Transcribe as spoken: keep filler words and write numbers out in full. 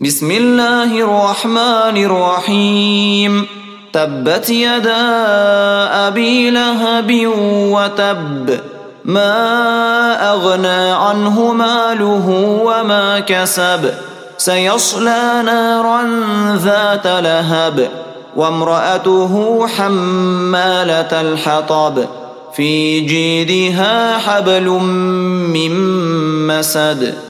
بسم الله الرحمن الرحيم تبت يدا أبي لهب وتب ما أغنى عنه ماله وما كسب سيصلى نارا ذات لهب وامرأته حمالة الحطب في جيدها حبل من مسد